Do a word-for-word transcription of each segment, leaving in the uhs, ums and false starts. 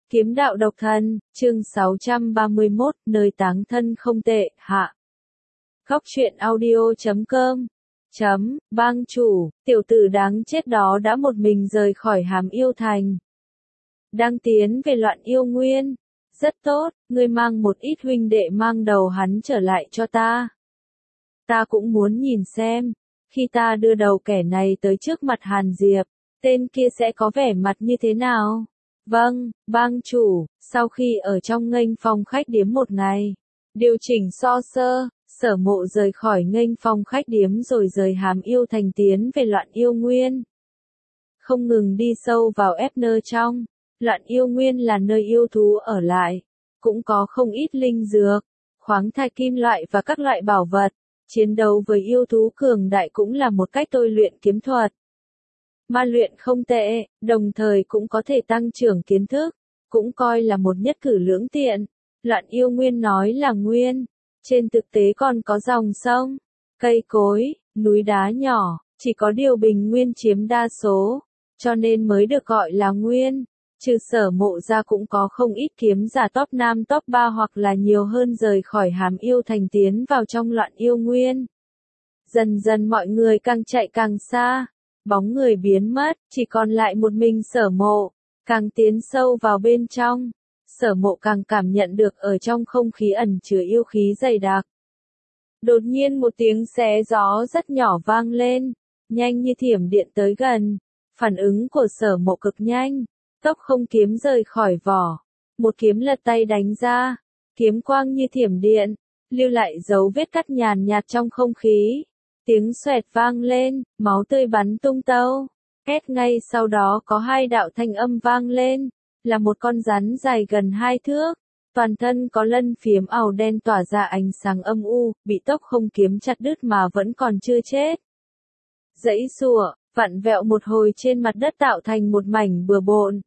Kiếm đạo độc thân, chương sáu trăm ba mươi mốt, nơi táng thân không tệ, hạ. Góc truyện audio chấm com. Chấm, bang chủ, tiểu tử đáng chết đó đã một mình rời khỏi Hàm Yêu Thành. Đang tiến về Loạn Yêu Nguyên. Rất tốt, ngươi mang một ít huynh đệ mang đầu hắn trở lại cho ta. Ta cũng muốn nhìn xem, khi ta đưa đầu kẻ này tới trước mặt Hàn Diệp, tên kia sẽ có vẻ mặt như thế nào? Vâng, bang chủ, sau khi ở trong nghênh phong khách điếm một ngày, điều chỉnh so sơ, Sở Mộ rời khỏi nghênh phong khách điếm rồi rời Hàm Yêu Thành tiến về Loạn Yêu Nguyên. Không ngừng đi sâu vào ép nơ trong, Loạn Yêu Nguyên là nơi yêu thú ở lại, cũng có không ít linh dược, khoáng thạch kim loại và các loại bảo vật, chiến đấu với yêu thú cường đại cũng là một cách tôi luyện kiếm thuật. Ma luyện không tệ, đồng thời cũng có thể tăng trưởng kiến thức, cũng coi là một nhất cử lưỡng tiện. Loạn Yêu Nguyên nói là nguyên, trên thực tế còn có dòng sông, cây cối, núi đá nhỏ, chỉ có điều bình nguyên chiếm đa số, cho nên mới được gọi là nguyên. Trừ Sở Mộ ra cũng có không ít kiếm giả top năm top ba hoặc là nhiều hơn rời khỏi Hàm Yêu Thành tiến vào trong Loạn Yêu Nguyên. Dần dần mọi người càng chạy càng xa. Bóng người biến mất, chỉ còn lại một mình Sở Mộ, càng tiến sâu vào bên trong, Sở Mộ càng cảm nhận được ở trong không khí ẩn chứa yêu khí dày đặc. Đột nhiên một tiếng xé gió rất nhỏ vang lên, nhanh như thiểm điện tới gần, phản ứng của Sở Mộ cực nhanh, tốc không kiếm rời khỏi vỏ, một kiếm lật tay đánh ra, kiếm quang như thiểm điện, lưu lại dấu vết cắt nhàn nhạt trong không khí. Tiếng xoẹt vang lên, máu tươi bắn tung tâu. Hét ngay sau đó có hai đạo thanh âm vang lên, là một con rắn dài gần hai thước, toàn thân có lân phiếm ảo đen tỏa ra ánh sáng âm u, bị tốc không kiếm chặt đứt mà vẫn còn chưa chết. Dãy sủa, vặn vẹo một hồi trên mặt đất tạo thành một mảnh bừa bộn.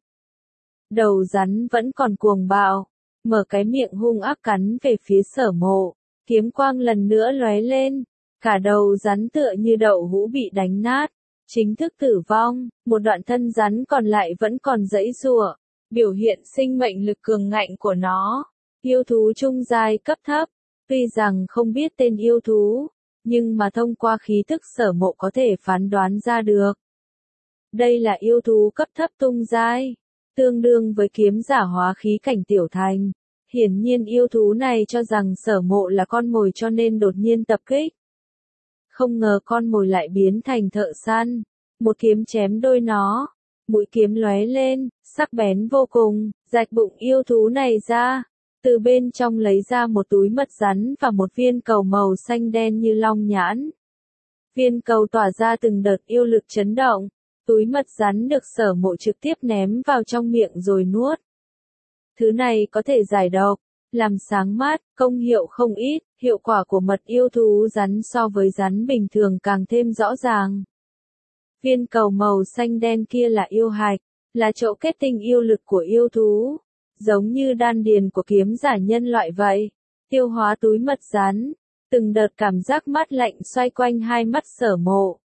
Đầu rắn vẫn còn cuồng bạo, mở cái miệng hung ác cắn về phía Sở Mộ, kiếm quang lần nữa lóe lên. Cả đầu rắn tựa như đậu hũ bị đánh nát, chính thức tử vong, một đoạn thân rắn còn lại vẫn còn giãy giụa, biểu hiện sinh mệnh lực cường ngạnh của nó. Yêu thú trung giai cấp thấp, tuy rằng không biết tên yêu thú, nhưng mà thông qua khí tức Sở Mộ có thể phán đoán ra được. Đây là yêu thú cấp thấp tung giai, tương đương với kiếm giả hóa khí cảnh tiểu thành. Hiển nhiên yêu thú này cho rằng Sở Mộ là con mồi cho nên đột nhiên tập kích. Không ngờ con mồi lại biến thành thợ săn, một kiếm chém đôi nó, mũi kiếm lóe lên, sắc bén vô cùng, rạch bụng yêu thú này ra, từ bên trong lấy ra một túi mật rắn và một viên cầu màu xanh đen như long nhãn. Viên cầu tỏa ra từng đợt yêu lực chấn động, túi mật rắn được Sở Mộ trực tiếp ném vào trong miệng rồi nuốt. Thứ này có thể giải độc, làm sáng mắt, công hiệu không ít, hiệu quả của mật yêu thú rắn so với rắn bình thường càng thêm rõ ràng. Viên cầu màu xanh đen kia là yêu hạch, là chỗ kết tinh yêu lực của yêu thú, giống như đan điền của kiếm giả nhân loại vậy. Tiêu hóa túi mật rắn, từng đợt cảm giác mát lạnh xoay quanh hai mắt Sở Mộ.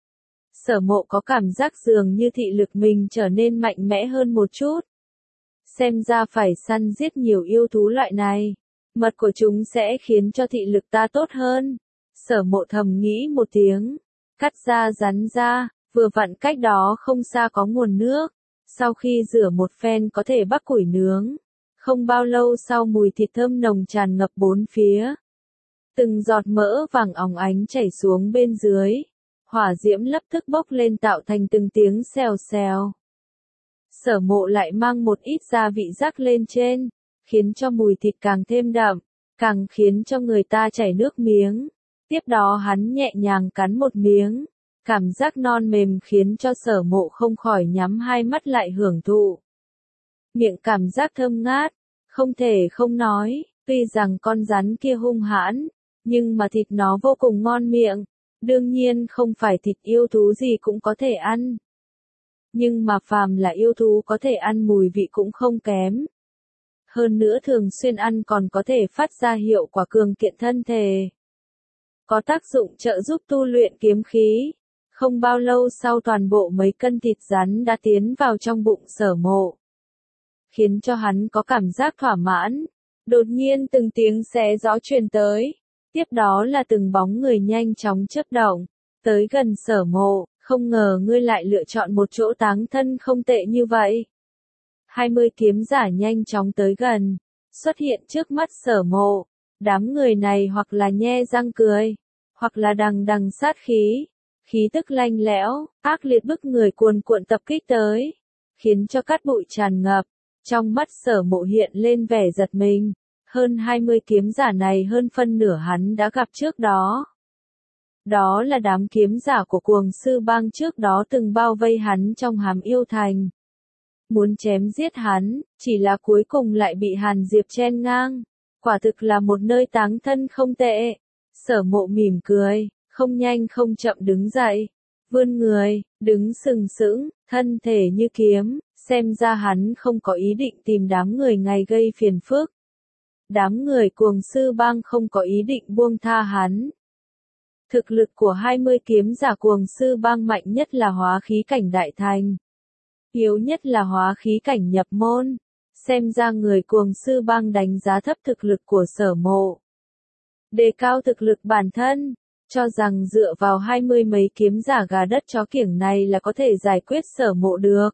Sở Mộ có cảm giác dường như thị lực mình trở nên mạnh mẽ hơn một chút. Xem ra phải săn giết nhiều yêu thú loại này, mật của chúng sẽ khiến cho thị lực ta tốt hơn. Sở Mộ thầm nghĩ một tiếng, cắt ra rắn ra, vừa vặn cách đó không xa có nguồn nước, sau khi rửa một phen có thể bắc củi nướng. Không bao lâu sau mùi thịt thơm nồng tràn ngập bốn phía. Từng giọt mỡ vàng óng ánh chảy xuống bên dưới, hỏa diễm lập tức bốc lên tạo thành từng tiếng xèo xèo. Sở Mộ lại mang một ít gia vị rắc lên trên, khiến cho mùi thịt càng thêm đậm, càng khiến cho người ta chảy nước miếng. Tiếp đó hắn nhẹ nhàng cắn một miếng, cảm giác non mềm khiến cho Sở Mộ không khỏi nhắm hai mắt lại hưởng thụ. Miệng cảm giác thơm ngát, không thể không nói, tuy rằng con rắn kia hung hãn, nhưng mà thịt nó vô cùng ngon miệng, đương nhiên không phải thịt yêu thú gì cũng có thể ăn. Nhưng mà phàm là yêu thú có thể ăn mùi vị cũng không kém. Hơn nữa thường xuyên ăn còn có thể phát ra hiệu quả cường kiện thân thể. Có tác dụng trợ giúp tu luyện kiếm khí. Không bao lâu sau toàn bộ mấy cân thịt rắn đã tiến vào trong bụng Sở Mộ. khiến cho hắn có cảm giác thỏa mãn. Đột nhiên từng tiếng xé gió truyền tới, tiếp đó là từng bóng người nhanh chóng chớp động, tới gần Sở Mộ, không ngờ ngươi lại lựa chọn một chỗ táng thân không tệ như vậy. hai mươi kiếm giả nhanh chóng tới gần, xuất hiện trước mắt Sở Mộ, đám người này hoặc là nhe răng cười, hoặc là đằng đằng sát khí, khí tức lanh lẽo, ác liệt bức người cuồn cuộn tập kích tới, khiến cho cát bụi tràn ngập, trong mắt Sở Mộ hiện lên vẻ giật mình. Hơn hai mươi kiếm giả này hơn phân nửa hắn đã gặp trước đó. Đó là đám kiếm giả của cuồng sư bang trước đó từng bao vây hắn trong Hàm Yêu Thành. Muốn chém giết hắn, chỉ là cuối cùng lại bị Hàn Diệp chen ngang. Quả thực là một nơi táng thân không tệ. Sở Mộ mỉm cười, không nhanh không chậm đứng dậy. Vươn người, đứng sừng sững, thân thể như kiếm, xem ra hắn không có ý định tìm đám người ngày gây phiền phức. Đám người cuồng sư bang không có ý định buông tha hắn. Thực lực của hai mươi kiếm giả cuồng sư bang mạnh nhất là hóa khí cảnh đại thành. Yếu nhất là hóa khí cảnh nhập môn. Xem ra người cuồng sư bang đánh giá thấp thực lực của Sở Mộ. Đề cao thực lực bản thân, cho rằng dựa vào hai mươi mấy kiếm giả gà đất chó kiểng này là có thể giải quyết Sở Mộ được.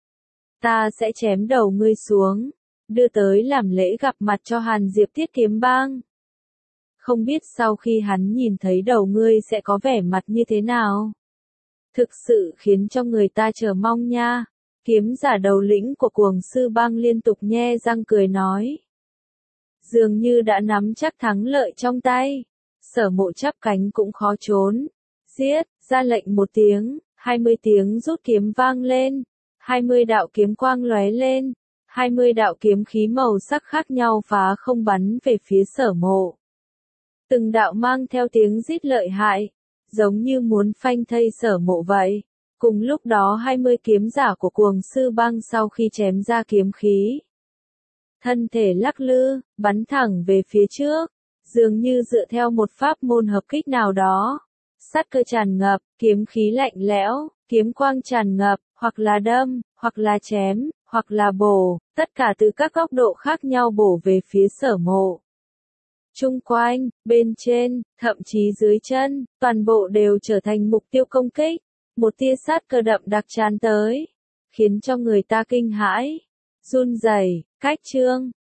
Ta sẽ chém đầu ngươi xuống, đưa tới làm lễ gặp mặt cho Hàn Diệp Thiết Kiếm Bang. Không biết sau khi hắn nhìn thấy đầu ngươi sẽ có vẻ mặt như thế nào. Thực sự khiến cho người ta chờ mong nha. Kiếm giả đầu lĩnh của cuồng sư bang liên tục nhe răng cười nói. Dường như đã nắm chắc thắng lợi trong tay. Sở Mộ chắp cánh cũng khó trốn. Giết, ra lệnh một tiếng, hai mươi tiếng rút kiếm vang lên. hai mươi đạo kiếm quang lóe lên. hai mươi đạo kiếm khí màu sắc khác nhau phá không bắn về phía Sở Mộ. Từng đạo mang theo tiếng rít lợi hại, giống như muốn phanh thây Sở Mộ vậy. Cùng lúc đó hai mươi kiếm giả của cuồng sư bang sau khi chém ra kiếm khí. Thân thể lắc lư, bắn thẳng về phía trước, dường như dựa theo một pháp môn hợp kích nào đó. Sát cơ tràn ngập, kiếm khí lạnh lẽo, kiếm quang tràn ngập, hoặc là đâm, hoặc là chém, hoặc là bổ, tất cả từ các góc độ khác nhau bổ về phía Sở Mộ. Chung quanh, bên trên, thậm chí dưới chân, toàn bộ đều trở thành mục tiêu công kích. Một tia sát cơ đậm đặc tràn tới, khiến cho người ta kinh hãi, run rẩy, cách chương,